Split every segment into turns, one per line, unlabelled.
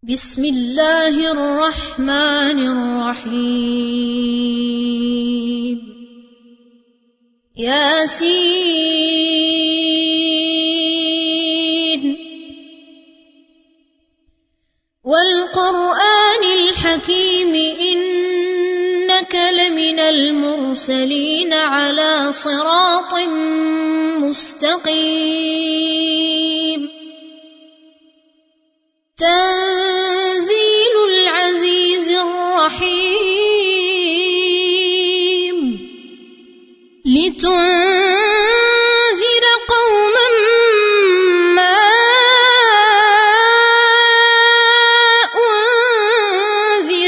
بسم الله الرحمن الرحيم ياسين والقرآن الحكيم إنك لمن المرسلين على صراط مستقيم تنزيل العزيز الرحيم لتنذر قوما ما أنذر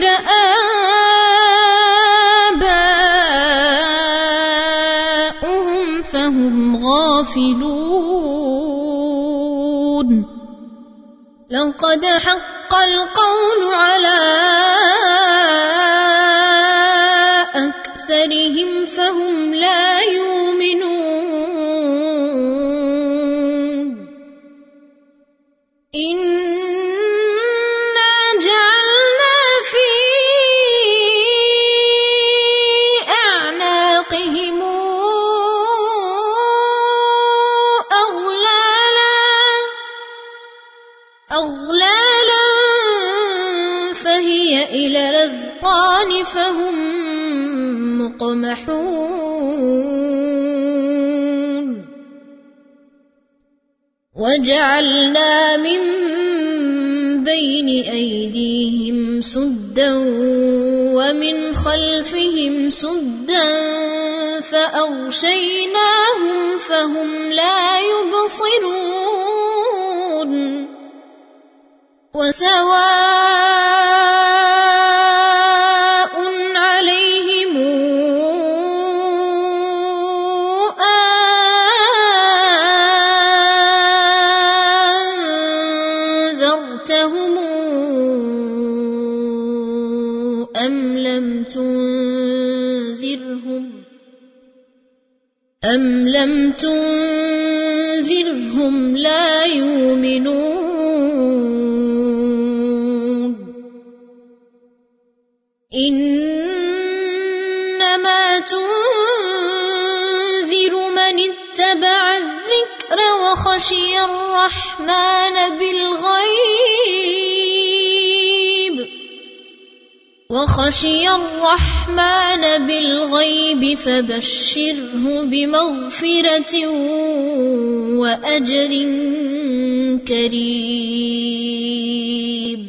آباؤهم فهم غافلون لقد حق القول على أكثرهم فهم لا يؤمنون إنا جعلنا في أعناقهم أغلالا فهي إلى الأذقان فهم مقمحون وجعلنا من بين أيديهم سدا ومن خلفهم سدا فأغشيناهم فهم لا يبصرون وسواء عليهم أنذرتهم أم لم تنذرهم لا يؤمنون إنما تنذر من اتبع الذكر وخشي الرحمن بالغيب فبشره بمغفرة وأجر كريم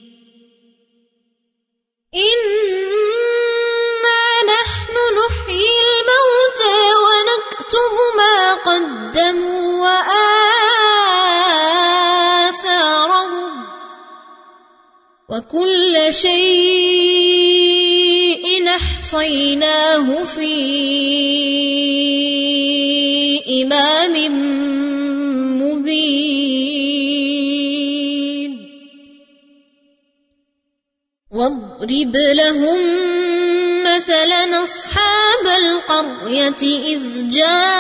إنا نحن نحيي الموتى ونكتب ما قدموا وآثارهم وكل شيء أحصيناه في إمام مبين واضرب لهم مثلا أصحاب القرية إذ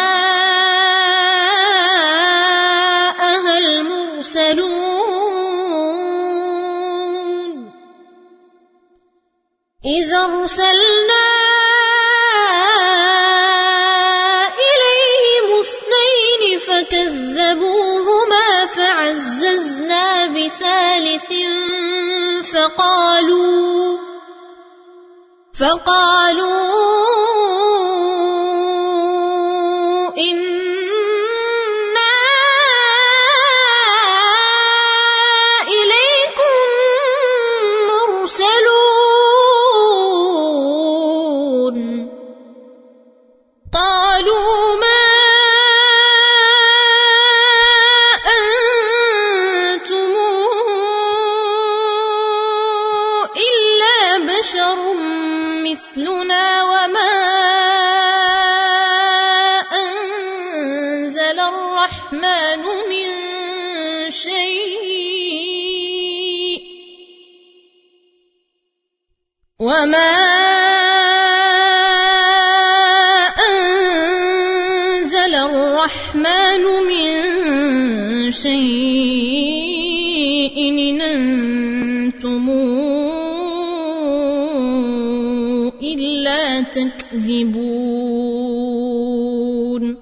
جاءها المرسلون إذ أرسلنا إليهم اثنين فكذبوهما فعززنا بثالث فقالوا إنا إليكم مرسلون قالوا ما أنتم إلا بشر مثلنا وما أنزل الرحمن من شيء إن أنتم إلا تكذبون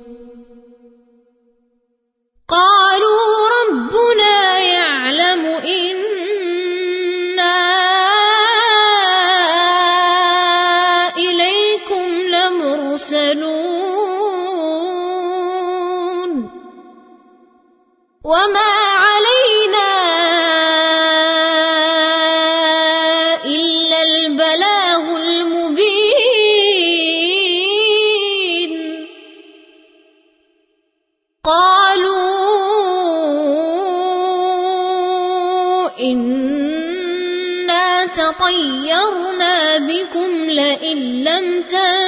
قالوا ربنا يعلم إنا إليكم لمرسلون وما علينا إلا البلاغ المبين قالوا إنا تطيرنا بكم لئن لم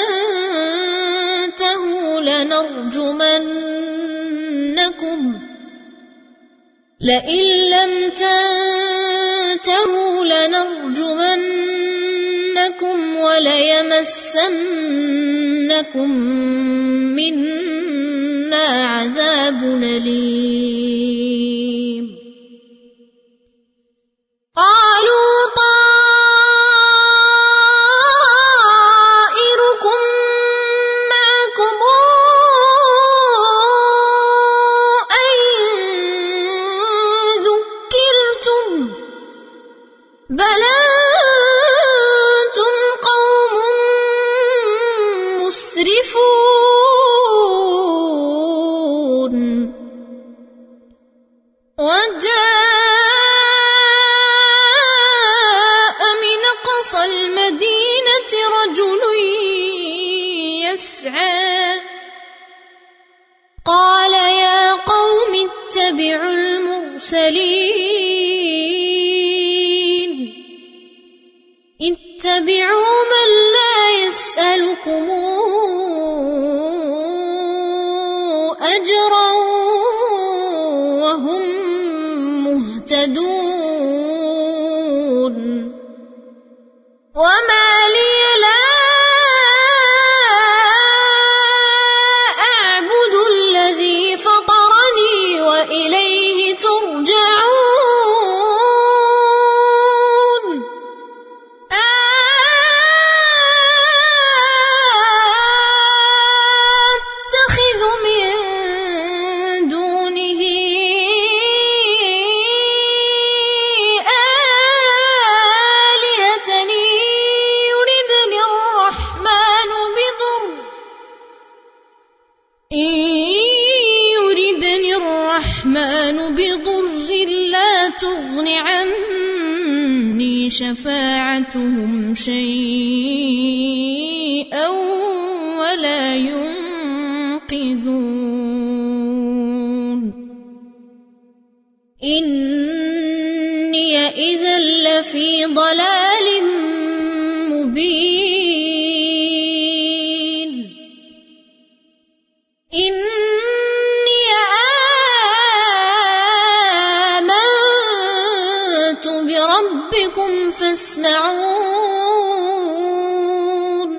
تنتهوا لنرجمنكم وليمسنكم منا عذاب أليم قالوا طائركم معكم أئن ذكرتم بل أنتم قوم مسرفون وجاء من أقصى المدينة رجل يسعى قال يا قوم اتبعوا المرسلين اتبعوا من لا يسألكم أجرا وهم مهتدون وما لي لا أعبد الذي فطرني وإليه ترجعون أتخذ من دونه آلهة إن يردني الرحمن بضر لا تغن عني شفاعتهم شيئا ولا ينقذون إني إذا لفي ضلال مبين إني آمنت بربكم فاسمعون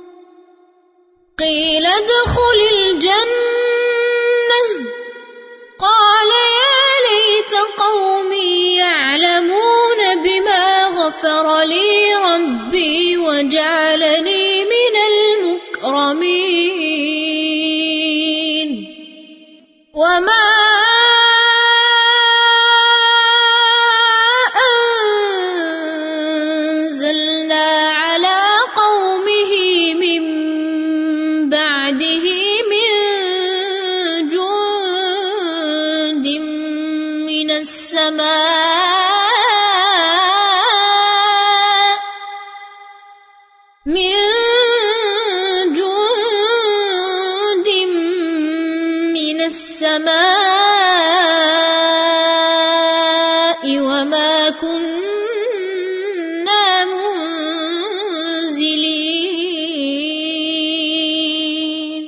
قيل ادخل الجنة قال يا ليت قومي يعلمون بما غفر لي ربي وجعلني من المكرمين وما أنزلنا على قومه من بعده من جند من السماء وما كنا منزلين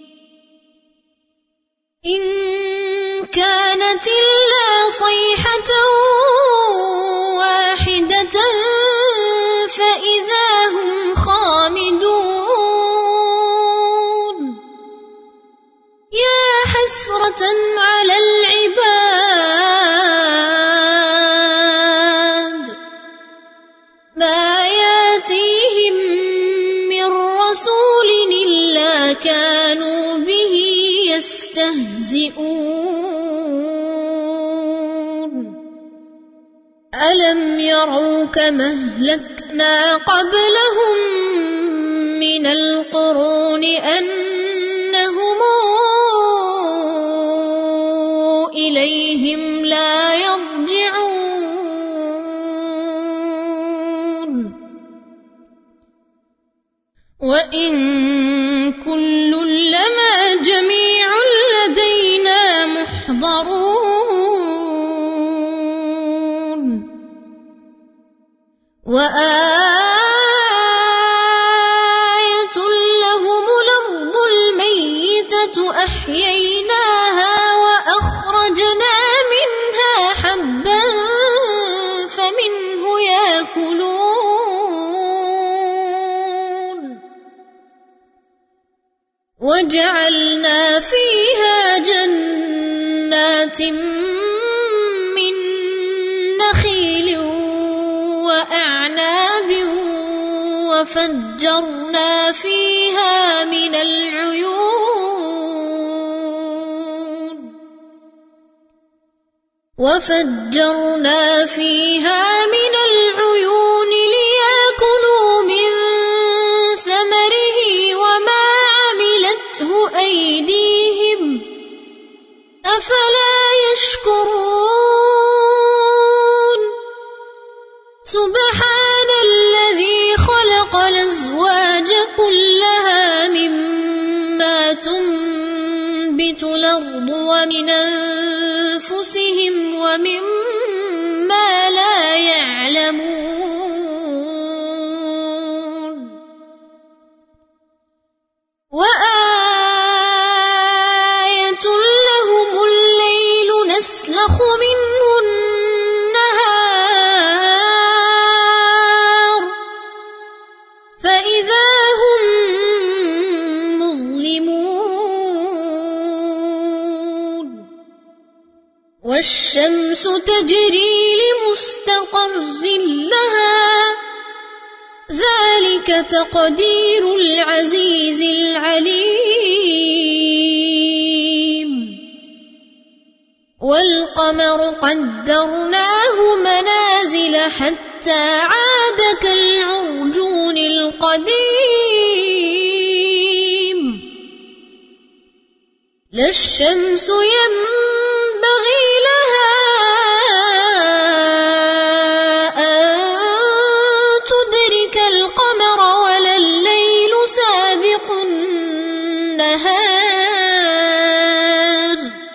إن كانت إلا صيحة واحدة فإذا هم خامدون يا حسرة على العباد ألم يروا كما أهلكنا قبلهم من القرون أنهم إليهم لا يرجعون وإن كل لما جميع لدينا محضرون وآية لهم الأرض الميتة أحييناها وأخرجنا منها حبا فمنه يأكلون وجعلنا فيها جنات من نخيل وأعناب وفجرنا فيها من العيون ليأكلوا من ثمره وما عملته أيديهم أفلا يشكرون سبحان الذي خلق الأزواج كلها مما تنبت الأرض ومن أنفسهم ومما لا يعلمون وآية لهم الليل نسلخ منه النهار فإذا هم مظلمون والشمس تجري لمستقر لها ذلك تقدير العزيز العليم والقمر قدرناه منازل حتى عاد كالعرجون القديم لا الشمس ينبغي لها أن تدرك القمر ولا الليل سابق النهار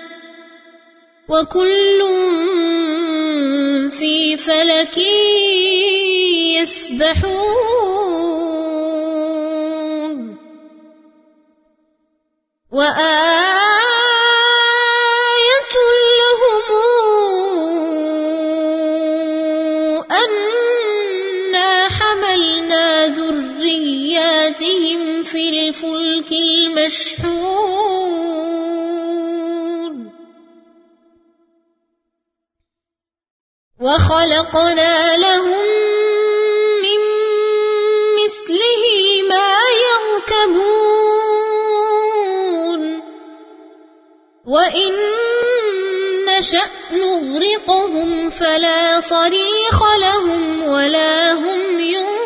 وكل في فلك يسبحون وآية لهم أنا حملنا ذرياتهم في الفلك المشحون وخلقنا لهم من مثله ما يركبون وإن نشأ نغرقهم فلا صريخ لهم ولا هم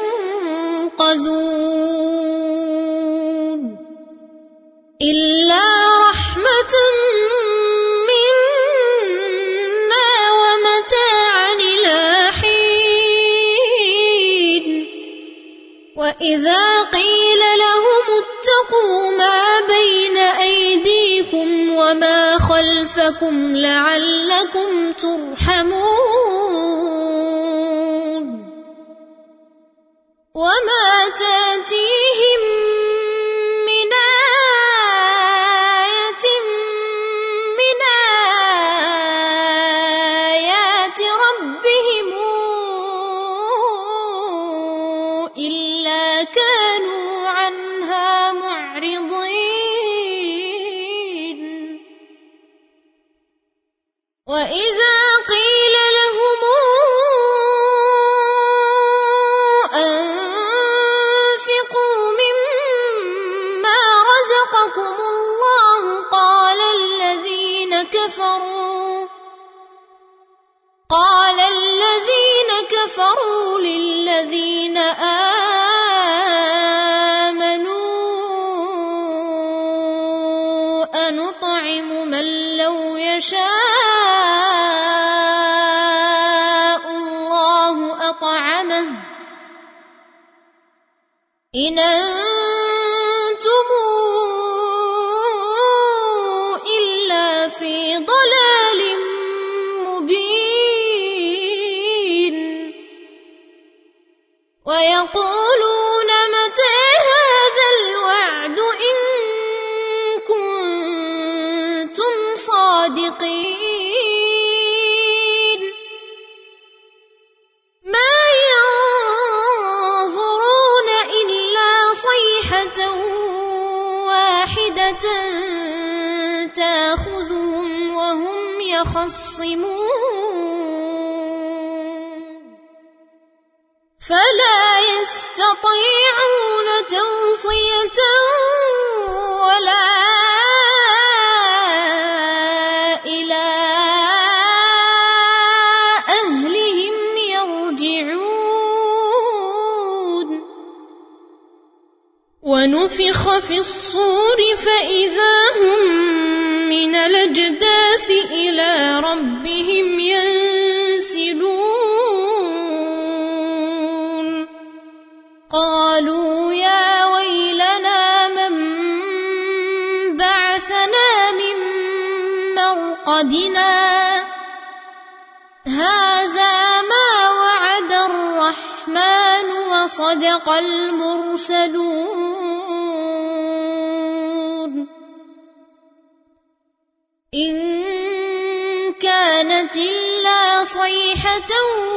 ينقذون إلا رحمة منا ومتاعا إلى حين وإذا قيل لهم اتقوا ما بين أيديكم وما خلفكم لعلكم ترحمون وما تأتيهم من آية من آيات ربهم إلا كانوا عنها معرضين وإذا قيل لهم وأطعمه إن أنتم إلا في ضلال مبين ويقولون متى هذا الوعد إن كنتم صادقين ما ينظرون إلا صيحة واحدة تأخذهم وهم يخصمون فلا يستطيعون توصية ولا إلى أهلهم يرجعون ونفخ في الصور فإذا هم من الأجداث إلى ربهم ينسلون قالوا يا ويلنا من بعثنا من مرقدنا هذا ما وعد الرحمن وصدق المرسلون إن كانت إلا صيحة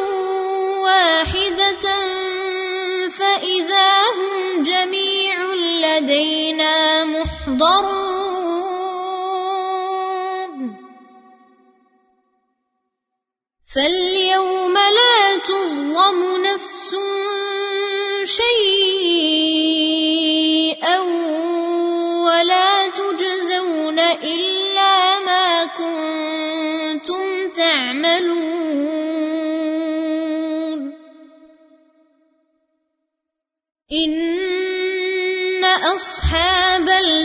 واحدة فإذا هم جميع لدينا محضرون فاليوم لا تظلم نفس شيئا ولا تجزون إلا ما كنتم تعملون إن أصحاب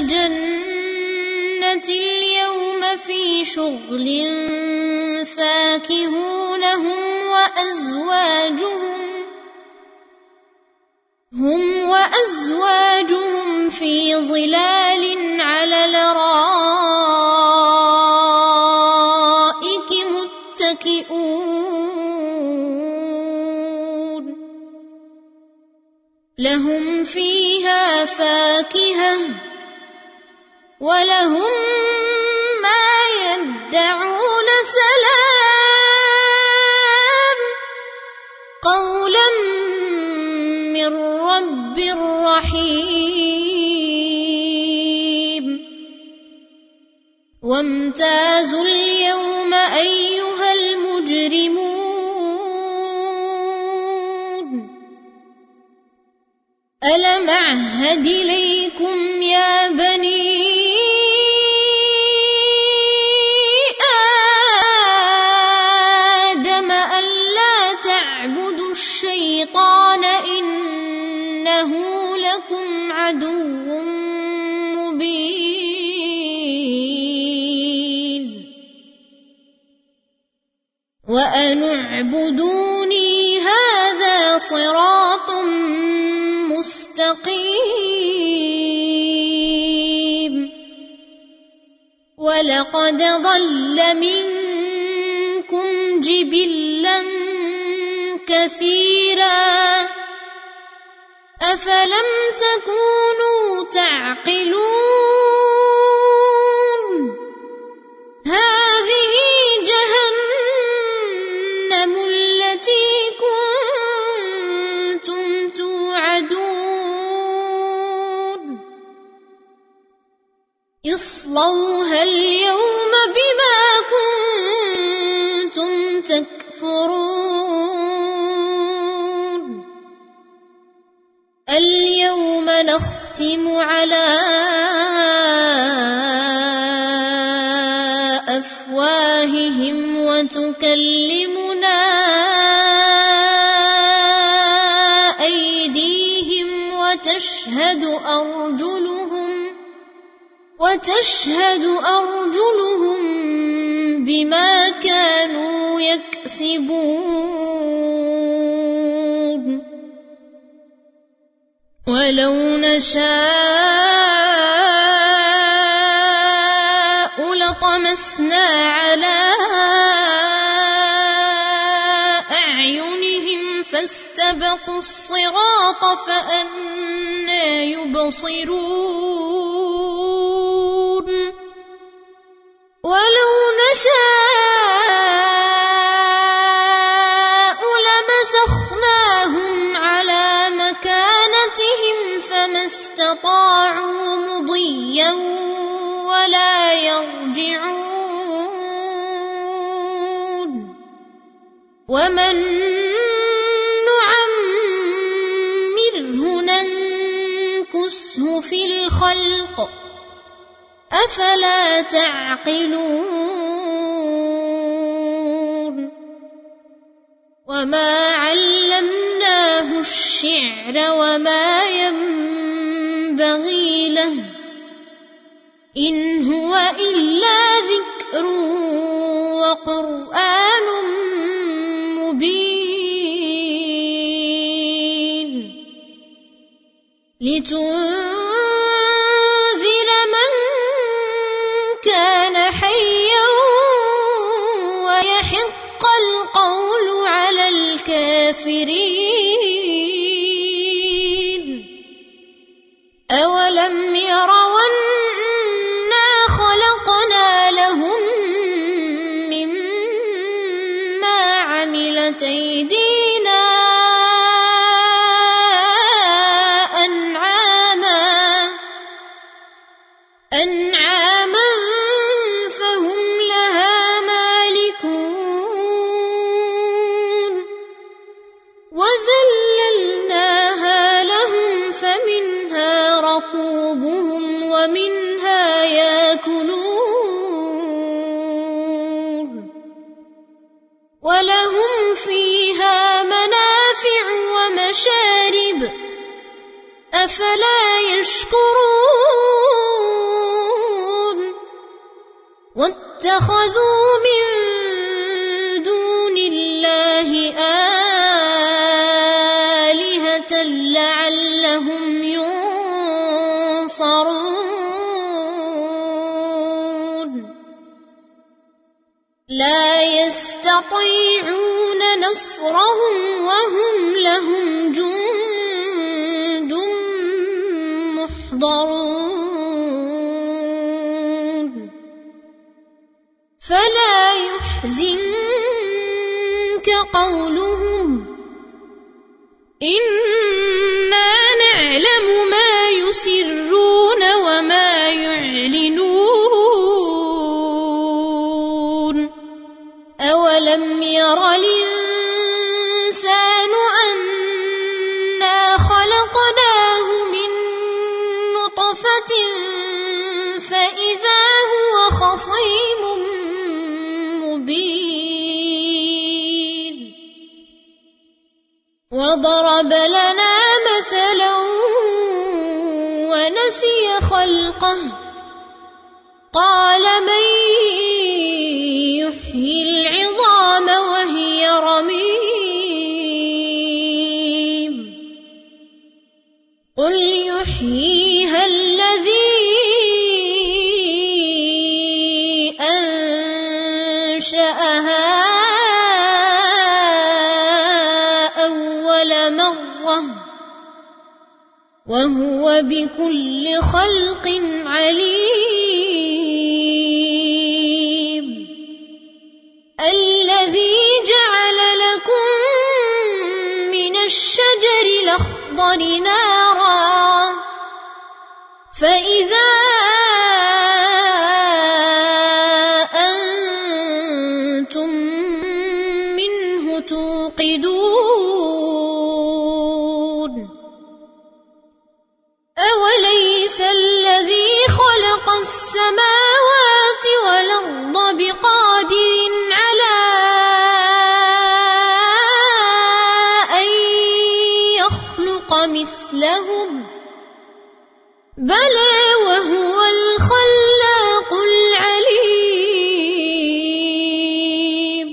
الجنة اليوم في شغل فاكهون هم وأزواجهم في ظلال على الأرائك متكئون لهم فيها فاكهة ولهم ما يدعون سلام قولا من رب رحيم وامتازوا اليوم أيها المجرمون ألم أعهد إليكم يا بني آدم ألا تعبدوا الشيطان إنه لكم عدو مبين وأن اعبدوني هذا صراط مستقيم ولقد ضل منكم جبلا كثيرا أفلم تكونوا تعقلون هذه جهنم التي كنتم توعدون اصلوها اليوم بما كنتم تكفرون اليوم نختم على أفواههم وتكلمنا أيديهم وتشهد أرجلهم بما كانوا يكسبون ولو نشاء لطمسنا على أعينهم فاستبقوا الصراط فأنى يبصرون ولو نشاء لمسخناهم على مكانتهم فما استطاعوا مضيا ولا يرجعون ومن نعمره ننكسه في الخلق أفلا تعقلون وما علمناه الشعر وما ينبغي له إن هو إلا ذكر وقرآن مبين لتنذر من كان حيا ويحق القول على الكافرين أولم يروا أنا خلقنا لهم مما عملت أيدينا أنعاما فهم لها مالكون وذللناها لهم فمنها ركوبهم ومنها يأكلون ولهم فيها منافع ومشارب أفلا يشكرون واتخذوا من دون الله آلهة لعلهم ينصرون لا يستطيعون نصرهم وهم لهم جند محضرون فلا يحزنك قولهم إنا نعلم ما يسرون وما يعلنون أولم ير الإنسان أنا خلقناه من نطفة فإذا هو خصيم مبين وضرب لنا مثلا ونسي خلقه قال من يحيي العظام وهي رميم قل يحييها الذي أنشأها أول مرة وهو بكل خلق عليم الذي جعل لكم من الشجر الأخضر نارا فإذا أنتم منه توقدون أوليس الذي خلق السماوات والأرض بقادر على أن يخلق مثلهم بلى وهو الخلاق العليم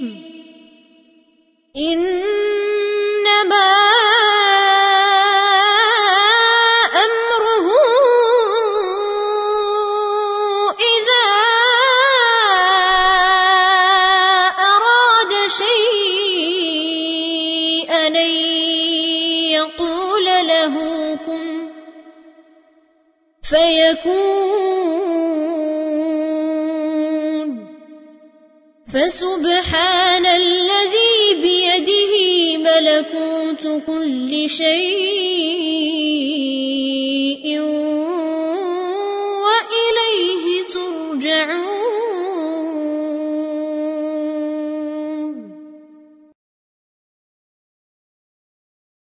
إنما أن يقول له كن فيكون. فسبحان الذي بيده ملكوت كل شيء